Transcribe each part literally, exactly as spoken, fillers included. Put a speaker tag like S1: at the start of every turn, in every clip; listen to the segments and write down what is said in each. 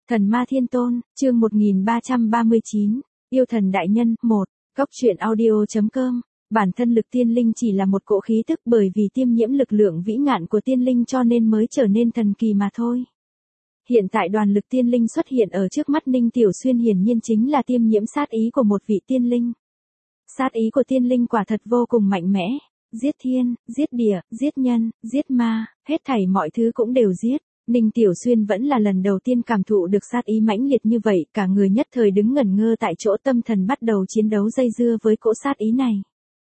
S1: Thần Ma Thiên Tôn, chương một nghìn ba trăm ba mươi chín, Yêu Thần Đại Nhân, một, Cóc truyện audio chấm com. Bản thân lực tiên linh chỉ là một cỗ khí tức bởi vì tiêm nhiễm lực lượng vĩ ngạn của tiên linh cho nên mới trở nên thần kỳ mà thôi. Hiện tại đoàn lực tiên linh xuất hiện ở trước mắt Ninh Tiểu Xuyên hiển nhiên chính là tiêm nhiễm sát ý của một vị tiên linh. Sát ý của tiên linh quả thật vô cùng mạnh mẽ, giết thiên, giết địa, giết nhân, giết ma, hết thảy mọi thứ cũng đều giết. Ninh Tiểu Xuyên vẫn là lần đầu tiên cảm thụ được sát ý mãnh liệt như vậy, cả người nhất thời đứng ngẩn ngơ tại chỗ, tâm thần bắt đầu chiến đấu dây dưa với cỗ sát ý này.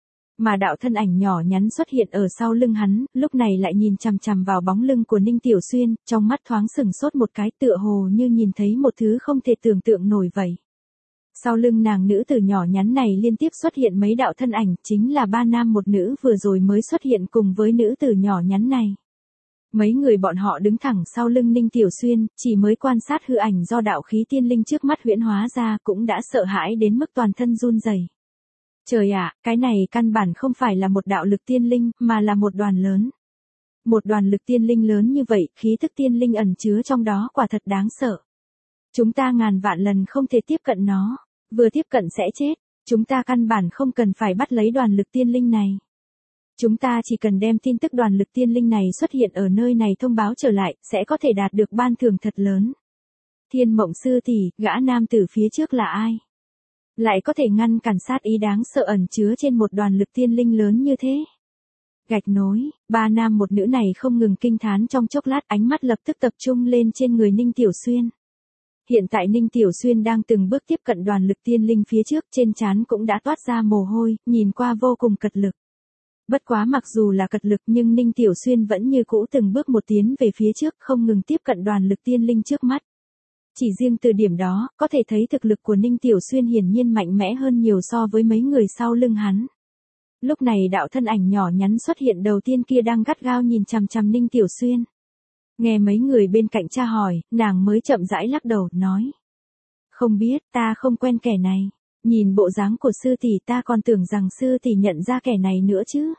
S1: Mà đạo thân ảnh nhỏ nhắn xuất hiện ở sau lưng hắn, lúc này lại nhìn chằm chằm vào bóng lưng của Ninh Tiểu Xuyên, trong mắt thoáng sừng sốt một cái, tựa hồ như nhìn thấy một thứ không thể tưởng tượng nổi vậy. Sau lưng nàng nữ tử nhỏ nhắn này liên tiếp xuất hiện mấy đạo thân ảnh, chính là ba nam một nữ vừa rồi mới xuất hiện cùng với nữ tử nhỏ nhắn này. Mấy người bọn họ đứng thẳng sau lưng Ninh Tiểu Xuyên, chỉ mới quan sát hư ảnh do đạo khí tiên linh trước mắt huyễn hóa ra cũng đã sợ hãi đến mức toàn thân run rẩy. Trời ạ, cái này căn bản không phải là một đạo lực tiên linh, mà là một đoàn lớn. Một đoàn lực tiên linh lớn như vậy, khí thức tiên linh ẩn chứa trong đó quả thật đáng sợ. Chúng ta ngàn vạn lần không thể tiếp cận nó, vừa tiếp cận sẽ chết, chúng ta căn bản không cần phải bắt lấy đoàn lực tiên linh này. Chúng ta chỉ cần đem tin tức đoàn lực tiên linh này xuất hiện ở nơi này thông báo trở lại, sẽ có thể đạt được ban thưởng thật lớn. Thiên Mộng Sư tỷ, gã nam tử phía trước là ai? Lại có thể ngăn cản sát ý đáng sợ ẩn chứa trên một đoàn lực tiên linh lớn như thế? Gạch nối, ba nam một nữ này không ngừng kinh thán trong chốc lát, ánh mắt lập tức tập trung lên trên người Ninh Tiểu Xuyên. Hiện tại Ninh Tiểu Xuyên đang từng bước tiếp cận đoàn lực tiên linh phía trước, trên trán cũng đã toát ra mồ hôi, nhìn qua vô cùng cật lực. Bất quá mặc dù là cật lực nhưng Ninh Tiểu Xuyên vẫn như cũ từng bước một tiến về phía trước, không ngừng tiếp cận đoàn lực tiên linh trước mắt. Chỉ riêng từ điểm đó, có thể thấy thực lực của Ninh Tiểu Xuyên hiển nhiên mạnh mẽ hơn nhiều so với mấy người sau lưng hắn. Lúc này đạo thân ảnh nhỏ nhắn xuất hiện đầu tiên kia đang gắt gao nhìn chằm chằm Ninh Tiểu Xuyên. Nghe mấy người bên cạnh tra hỏi, nàng mới chậm rãi lắc đầu, nói. Không biết, ta không quen kẻ này. Nhìn bộ dáng của sư tỷ ta còn tưởng rằng sư tỷ nhận ra kẻ này nữa chứ.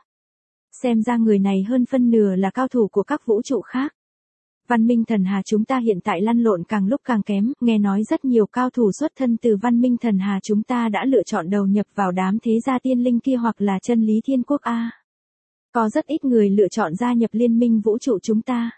S1: Xem ra người này hơn phân nửa là cao thủ của các vũ trụ khác. Văn minh thần hà chúng ta hiện tại lăn lộn càng lúc càng kém, nghe nói rất nhiều cao thủ xuất thân từ văn minh thần hà chúng ta đã lựa chọn đầu nhập vào đám thế gia tiên linh kia hoặc là chân lý thiên quốc A. Có rất ít người lựa chọn gia nhập liên minh vũ trụ chúng ta.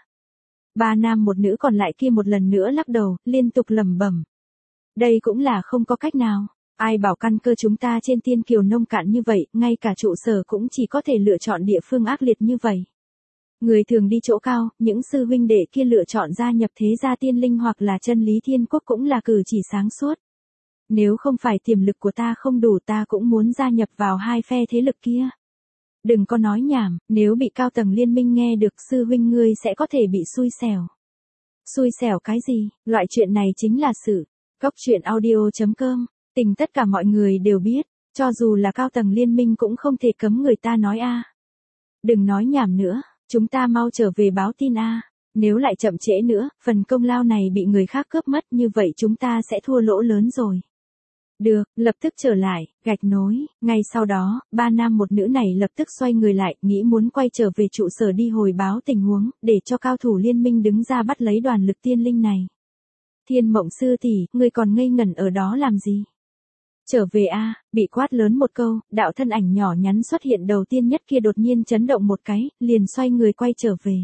S1: Ba nam một nữ còn lại kia một lần nữa lắc đầu, liên tục lẩm bẩm. Đây cũng là không có cách nào. Ai bảo căn cơ chúng ta trên tiên kiều nông cạn như vậy, ngay cả trụ sở cũng chỉ có thể lựa chọn địa phương ác liệt như vậy. Người thường đi chỗ cao, những sư huynh đệ kia lựa chọn gia nhập thế gia tiên linh hoặc là chân lý thiên quốc cũng là cử chỉ sáng suốt. Nếu không phải tiềm lực của ta không đủ ta cũng muốn gia nhập vào hai phe thế lực kia. Đừng có nói nhảm, nếu bị cao tầng liên minh nghe được sư huynh ngươi sẽ có thể bị xui xẻo. Xui xẻo cái gì, loại chuyện này chính là sự. Cóc truyện audio chấm com. Tình tất cả mọi người đều biết, cho dù là cao tầng liên minh cũng không thể cấm người ta nói a. Đừng nói nhảm nữa, chúng ta mau trở về báo tin a. Nếu lại chậm trễ nữa, phần công lao này bị người khác cướp mất, như vậy chúng ta sẽ thua lỗ lớn rồi. Được, lập tức trở lại, gạch nối, ngay sau đó, ba nam một nữ này lập tức xoay người lại, nghĩ muốn quay trở về trụ sở đi hồi báo tình huống, để cho cao thủ liên minh đứng ra bắt lấy đoàn lực tiên linh này. Thiên Mộng Sư tỷ, ngươi còn ngây ngẩn ở đó làm gì? Trở về a, bị quát lớn một câu, đạo thân ảnh nhỏ nhắn xuất hiện đầu tiên nhất kia đột nhiên chấn động một cái, liền xoay người quay trở về.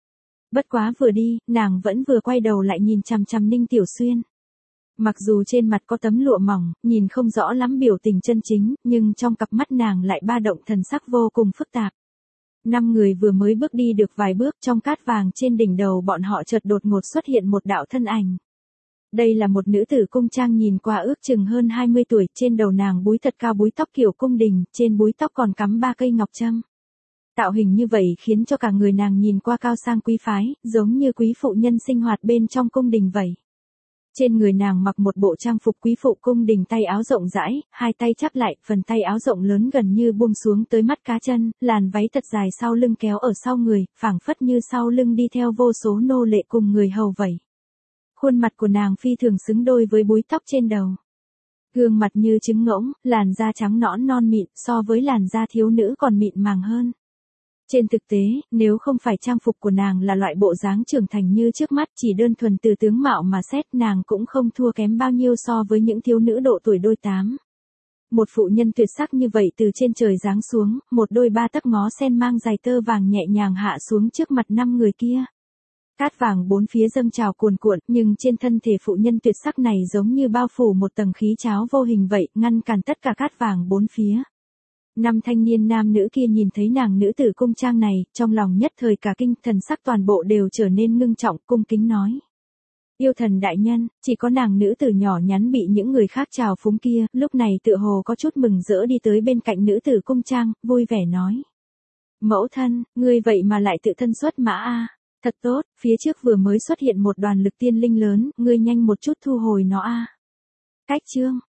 S1: Bất quá vừa đi, nàng vẫn vừa quay đầu lại nhìn chằm chằm Ninh Tiểu Xuyên. Mặc dù trên mặt có tấm lụa mỏng, nhìn không rõ lắm biểu tình chân chính, nhưng trong cặp mắt nàng lại ba động thần sắc vô cùng phức tạp. Năm người vừa mới bước đi được vài bước, trong cát vàng trên đỉnh đầu bọn họ chợt đột ngột xuất hiện một đạo thân ảnh. Đây là một nữ tử cung trang nhìn qua ước chừng hơn hai mươi tuổi, trên đầu nàng búi thật cao búi tóc kiểu cung đình, trên búi tóc còn cắm ba cây ngọc trâm. Tạo hình như vậy khiến cho cả người nàng nhìn qua cao sang quý phái, giống như quý phụ nhân sinh hoạt bên trong cung đình vậy. Trên người nàng mặc một bộ trang phục quý phụ cung đình, tay áo rộng rãi, hai tay chắp lại, phần tay áo rộng lớn gần như buông xuống tới mắt cá chân, làn váy thật dài sau lưng kéo ở sau người, phảng phất như sau lưng đi theo vô số nô lệ cùng người hầu vậy. Khuôn mặt của nàng phi thường xứng đôi với búi tóc trên đầu. Gương mặt như trứng ngỗng, làn da trắng nõn non mịn, so với làn da thiếu nữ còn mịn màng hơn. Trên thực tế, nếu không phải trang phục của nàng là loại bộ dáng trưởng thành như trước mắt, chỉ đơn thuần từ tướng mạo mà xét, nàng cũng không thua kém bao nhiêu so với những thiếu nữ độ tuổi đôi tám. Một phụ nhân tuyệt sắc như vậy từ trên trời giáng xuống, một đôi ba tấc ngó sen mang dài tơ vàng nhẹ nhàng hạ xuống trước mặt năm người kia. Cát vàng bốn phía dâng trào cuồn cuộn, nhưng trên thân thể phụ nhân tuyệt sắc này giống như bao phủ một tầng khí cháo vô hình vậy, ngăn cản tất cả cát vàng bốn phía. Năm thanh niên nam nữ kia nhìn thấy nàng nữ tử cung trang này, trong lòng nhất thời cả kinh, thần sắc toàn bộ đều trở nên ngưng trọng, cung kính nói. Yêu thần đại nhân, chỉ có nàng nữ tử nhỏ nhắn bị những người khác trào phúng kia, lúc này tựa hồ có chút mừng rỡ đi tới bên cạnh nữ tử cung trang, vui vẻ nói. Mẫu thân, ngươi vậy mà lại tự thân xuất mã a, thật tốt, phía trước vừa mới xuất hiện một đoàn lực tiên linh lớn, ngươi nhanh một chút thu hồi nó a. Cách chương,